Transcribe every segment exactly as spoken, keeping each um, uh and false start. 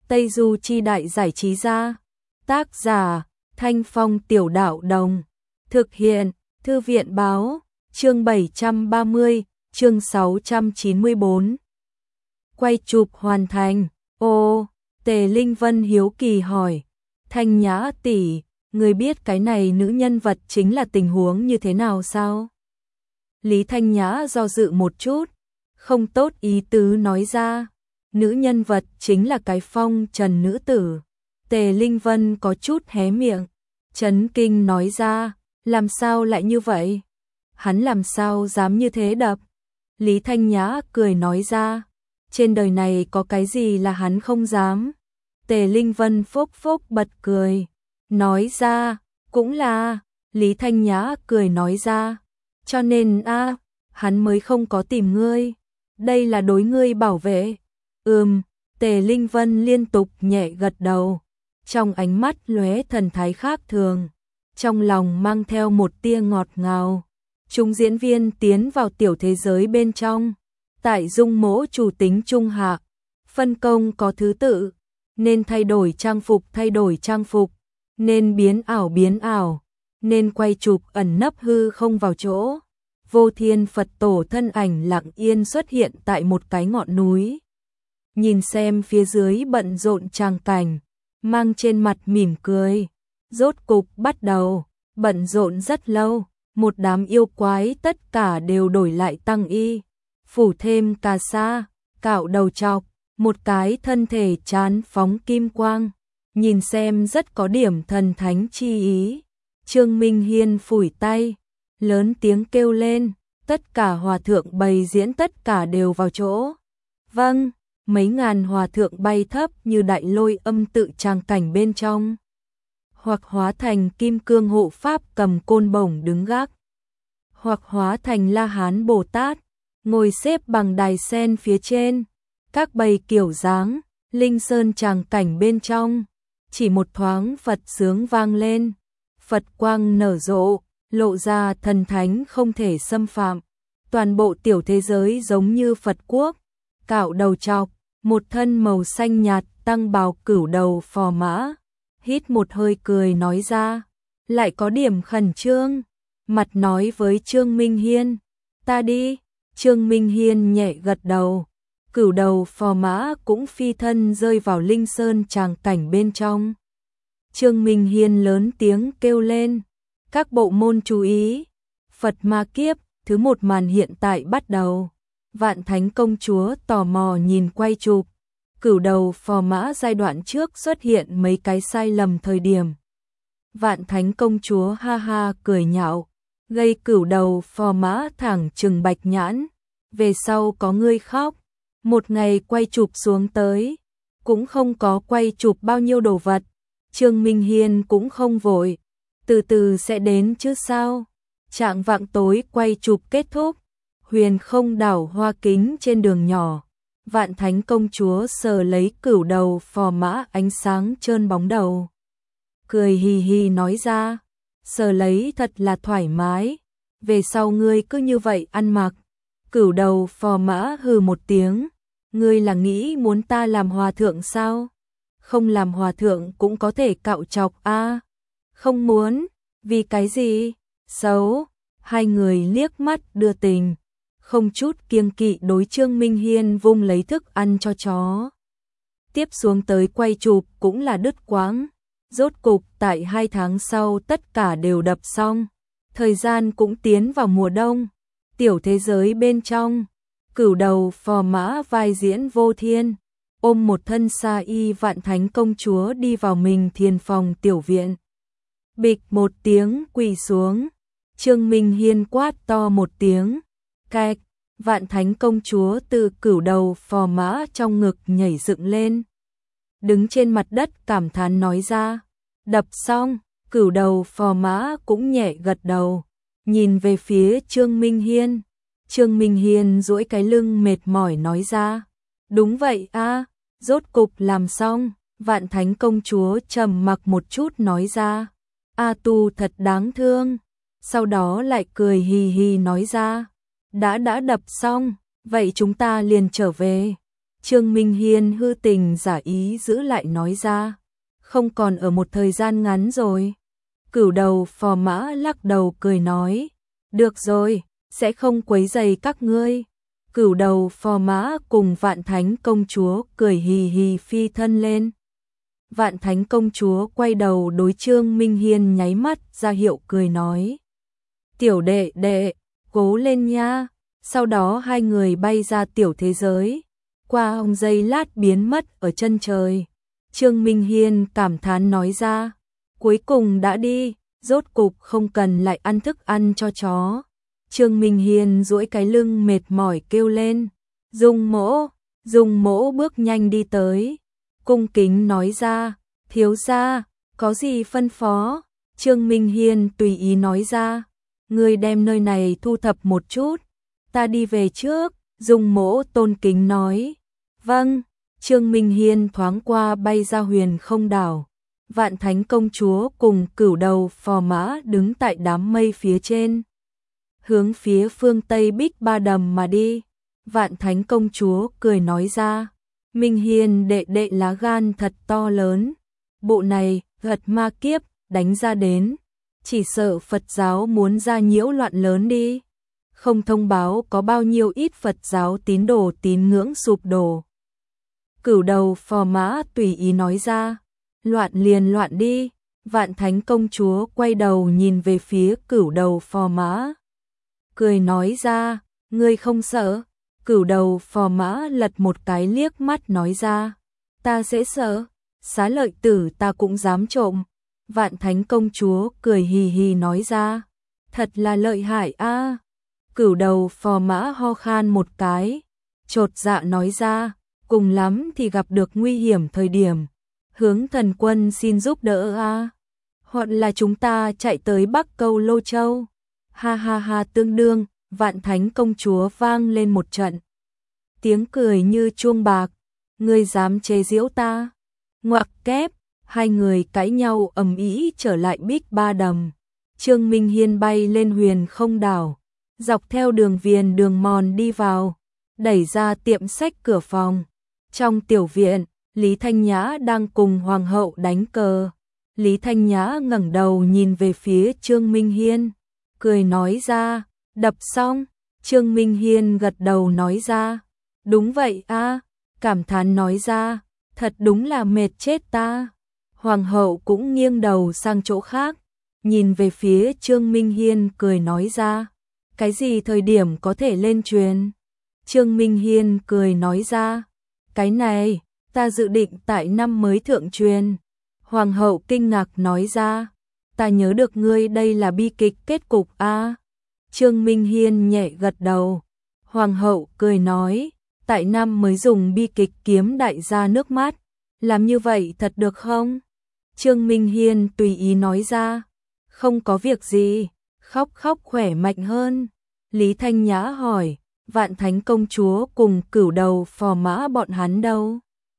Tây Du Chi Đại Giải Trí Gia. Tác giả, Thanh Phong Tiểu Đạo Đồng. Thực hiện, Thư viện Báo. Chương bảy trăm ba mươi, chương sáu trăm chín mươi bốn. Quay chụp hoàn thành. Ô, Tề Linh Vân hiếu kỳ hỏi. Thanh Nhã tỷ, người biết cái này nữ nhân vật chính là tình huống như thế nào sao? Lý Thanh Nhã do dự một chút, không tốt ý tứ nói ra. Nữ nhân vật chính là cái phong trần nữ tử. Tề Linh Vân có chút hé miệng, chấn kinh nói ra, làm sao lại như vậy? Hắn làm sao dám như thế đập? Lý Thanh Nhã cười nói ra, trên đời này có cái gì là hắn không dám? Tề Linh Vân phốc phốc bật cười, nói ra, cũng là. Lý Thanh Nhã cười nói ra, cho nên a, hắn mới không có tìm ngươi. Đây là đối ngươi bảo vệ. Ừm, Tề Linh Vân liên tục nhẹ gật đầu, trong ánh mắt lóe thần thái khác thường, trong lòng mang theo một tia ngọt ngào. Chúng diễn viên tiến vào tiểu thế giới bên trong, tại dung mỗ chủ tính trung hạ, phân công có thứ tự, nên thay đổi trang phục thay đổi trang phục, nên biến ảo biến ảo, nên quay chụp ẩn nấp hư không vào chỗ. Vô Thiên Phật Tổ thân ảnh lặng yên xuất hiện tại một cái ngọn núi. Nhìn xem phía dưới bận rộn tràng cảnh, mang trên mặt mỉm cười. Rốt cục bắt đầu, bận rộn rất lâu, một đám yêu quái tất cả đều đổi lại tăng y, phủ thêm cà sa, cạo đầu chọc, một cái thân thể chán phóng kim quang, nhìn xem rất có điểm thần thánh chi ý. Trương Minh Hiên phủi tay, lớn tiếng kêu lên, tất cả hòa thượng bày diễn tất cả đều vào chỗ. Vâng, mấy ngàn hòa thượng bay thấp như đại lôi âm tự tràng cảnh bên trong, hoặc hóa thành kim cương hộ pháp cầm côn bổng đứng gác, hoặc hóa thành La Hán Bồ Tát, ngồi xếp bằng đài sen phía trên. Các bầy kiểu dáng, linh sơn tràng cảnh bên trong, chỉ một thoáng Phật sướng vang lên, Phật quang nở rộ, lộ ra thần thánh không thể xâm phạm. Toàn bộ tiểu thế giới giống như Phật quốc, cạo đầu chọc, một thân màu xanh nhạt tăng bào cửu đầu phò mã, hít một hơi cười nói ra, lại có điểm khẩn trương, mặt nói với Trương Minh Hiên, ta đi. Trương Minh Hiên nhẹ gật đầu, cửu đầu phò mã cũng phi thân rơi vào linh sơn tràng cảnh bên trong. Trương Minh Hiên lớn tiếng kêu lên, các bộ môn chú ý, Phật ma kiếp, thứ một màn hiện tại bắt đầu. Vạn Thánh Công Chúa tò mò nhìn quay chụp, cửu đầu phò mã giai đoạn trước xuất hiện mấy cái sai lầm thời điểm. Vạn Thánh Công Chúa ha ha cười nhạo, gây cửu đầu phò mã thẳng trừng bạch nhãn, về sau có ngươi khóc. Một ngày quay chụp xuống tới, cũng không có quay chụp bao nhiêu đồ vật. Trương Minh Hiên cũng không vội, từ từ sẽ đến chứ sao. Trạng vạng tối quay chụp kết thúc, huyền không đảo hoa kính trên đường nhỏ. Vạn Thánh Công Chúa sờ lấy cửu đầu phò mã ánh sáng trơn bóng đầu, cười hì hì nói ra, sờ lấy thật là thoải mái, về sau ngươi cứ như vậy ăn mặc. Cửu đầu phò mã hừ một tiếng, ngươi là nghĩ muốn ta làm hòa thượng sao? Không làm hòa thượng cũng có thể cạo chọc a. À, không muốn, vì cái gì? Xấu. Hai người liếc mắt đưa tình, không chút kiêng kỵ đối Trương Minh Hiên vung lấy thức ăn cho chó. Tiếp xuống tới quay chụp cũng là đứt quãng, rốt cục tại hai tháng sau tất cả đều đập xong, thời gian cũng tiến vào mùa đông. Tiểu thế giới bên trong, cửu đầu phò mã vai diễn Vô Thiên, ôm một thân sa y Vạn Thánh Công Chúa đi vào mình thiền phòng tiểu viện. Bịch một tiếng quỳ xuống, Trương Minh Hiên quát to một tiếng, cạch, Vạn Thánh Công Chúa từ cửu đầu phò mã trong ngực nhảy dựng lên, đứng trên mặt đất cảm thán nói ra, đập xong. Cửu đầu phò mã cũng nhẹ gật đầu, nhìn về phía Trương Minh Hiên. Trương Minh Hiên duỗi cái lưng mệt mỏi nói ra, đúng vậy a, à, rốt cục làm xong. Vạn Thánh Công Chúa trầm mặc một chút nói ra, A Tu thật đáng thương. Sau đó lại cười hì hì nói ra, đã đã đập xong, vậy chúng ta liền trở về. Trương Minh Hiên hư tình giả ý giữ lại nói ra, không còn ở một thời gian ngắn rồi. Cửu đầu phò mã lắc đầu cười nói, được rồi, sẽ không quấy rầy các ngươi. Cửu đầu phò mã cùng Vạn Thánh công chúa cười hì hì phi thân lên. Vạn Thánh công chúa quay đầu đối Trương Minh Hiên nháy mắt ra hiệu cười nói, tiểu đệ đệ, cố lên nha. Sau đó hai người bay ra tiểu thế giới, qua ông giây lát biến mất ở chân trời. Trương Minh Hiên cảm thán nói ra, cuối cùng đã đi, rốt cục không cần lại ăn thức ăn cho chó. Trương Minh Hiên duỗi cái lưng mệt mỏi kêu lên, Dung Mỗ. Dung Mỗ bước nhanh đi tới, cung kính nói ra, thiếu gia, có gì phân phó? Trương Minh Hiên tùy ý nói ra, ngươi đem nơi này thu thập một chút, ta đi về trước. Dung Mỗ tôn kính nói, vâng. Trương Minh Hiên thoáng qua bay ra huyền không đảo. Vạn Thánh công chúa cùng cửu đầu phò mã đứng tại đám mây phía trên, hướng phía phương Tây Bích Ba Đầm mà đi. Vạn Thánh công chúa cười nói ra, Minh Hiên đệ đệ lá gan thật to lớn, bộ này gật ma kiếp đánh ra đến, chỉ sợ Phật giáo muốn ra nhiễu loạn lớn đi, không thông báo có bao nhiêu ít Phật giáo tín đồ tín ngưỡng sụp đổ. Cửu đầu phò mã tùy ý nói ra, loạn liền loạn đi. Vạn Thánh công chúa quay đầu nhìn về phía cửu đầu phò mã, cười nói ra, ngươi không sợ? Cửu đầu phò mã lật một cái liếc mắt nói ra, ta sẽ sợ, xá lợi tử ta cũng dám trộm. Vạn Thánh công chúa cười hì hì nói ra, thật là lợi hại a. Cửu đầu phò mã ho khan một cái, chột dạ nói ra, cùng lắm thì gặp được nguy hiểm thời điểm, hướng thần quân xin giúp đỡ a, hoặc là chúng ta chạy tới Bắc Câu Lô Châu. Ha ha ha, tương đương. Vạn Thánh công chúa vang lên một trận tiếng cười như chuông bạc, ngươi dám chế giễu ta? Ngoặc kép, hai người cãi nhau ầm ĩ trở lại Bích Ba Đầm. Trương Minh Hiên bay lên huyền không đảo, dọc theo đường viền đường mòn đi vào, đẩy ra tiệm sách cửa phòng. Trong tiểu viện, Lý Thanh Nhã đang cùng hoàng hậu đánh cờ. Lý Thanh Nhã ngẩng đầu nhìn về phía Trương Minh Hiên, cười nói ra, đập xong. Trương Minh Hiên gật đầu nói ra, đúng vậy a. Cảm thán nói ra, thật đúng là mệt chết ta. Hoàng hậu cũng nghiêng đầu sang chỗ khác, nhìn về phía Trương Minh Hiên cười nói ra, cái gì thời điểm có thể lên truyền? Trương Minh Hiên cười nói ra, cái này, ta dự định tại năm mới thượng truyền. Hoàng hậu kinh ngạc nói ra, ta nhớ được ngươi đây là bi kịch kết cục a. Trương Minh Hiên nhẹ gật đầu. Hoàng hậu cười nói, tại năm mới dùng bi kịch kiếm đại gia nước mắt, làm như vậy thật được không? Trương Minh Hiên tùy ý nói ra, không có việc gì, khóc khóc khỏe mạnh hơn. Lý Thanh Nhã hỏi, Vạn Thánh công chúa cùng cửu đầu phò mã bọn hắn đâu?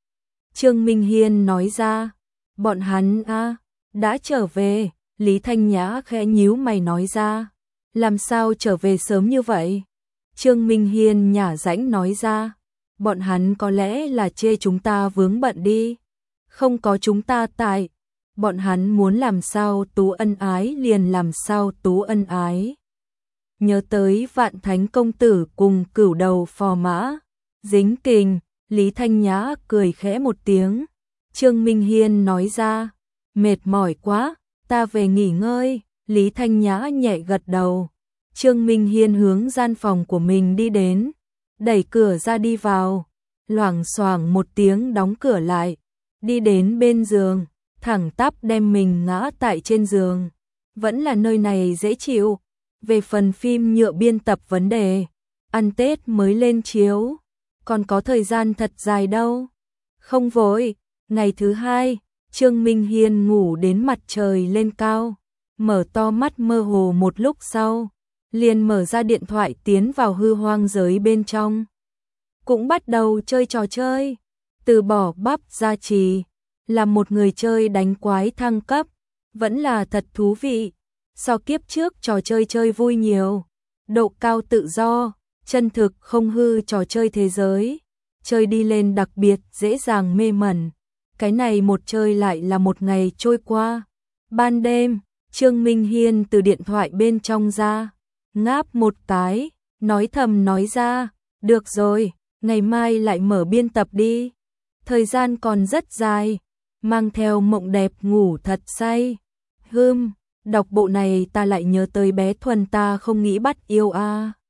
Trương Minh Hiên nói ra, bọn hắn a, đã trở về. Lý Thanh Nhã khẽ nhíu mày nói ra, làm sao trở về sớm như vậy? Trương Minh Hiên nhả rãnh nói ra, bọn hắn có lẽ là chê chúng ta vướng bận đi, không có chúng ta tại, bọn hắn muốn làm sao tú ân ái liền làm sao tú ân ái. Nhớ tới Vạn Thánh công tử cùng cửu đầu phò mã, dính kình, Lý Thanh Nhã cười khẽ một tiếng. Trương Minh Hiên nói ra, mệt mỏi quá, ta về nghỉ ngơi. Lý Thanh Nhã nhẹ gật đầu. Trương Minh Hiên hướng gian phòng của mình đi đến, đẩy cửa ra đi vào, loảng xoảng một tiếng đóng cửa lại, đi đến bên giường, thẳng tắp đem mình ngã tại trên giường. Vẫn là nơi này dễ chịu. Về phần phim nhựa biên tập vấn đề, ăn Tết mới lên chiếu, còn có thời gian thật dài đâu. Không vội. Ngày thứ hai, Trương Minh Hiên ngủ đến mặt trời lên cao, mở to mắt mơ hồ một lúc sau, liền mở ra điện thoại tiến vào hư hoang giới bên trong. Cũng bắt đầu chơi trò chơi, từ bỏ bắp gia trì, làm một người chơi đánh quái thăng cấp, vẫn là thật thú vị. So kiếp trước trò chơi chơi vui nhiều, độ cao tự do, chân thực không hư trò chơi thế giới. chơi đi lên đặc biệt dễ dàng mê mẩn. Cái này một chơi lại là một ngày trôi qua. Ban đêm, Trương Minh Hiên từ điện thoại bên trong ra, ngáp một cái, nói thầm nói ra, được rồi, ngày mai lại mở biên tập đi. Thời gian còn rất dài, mang theo mộng đẹp ngủ thật say. Hừm, đọc bộ này ta lại nhớ tới bé Thuần ta không nghĩ bắt yêu a. À.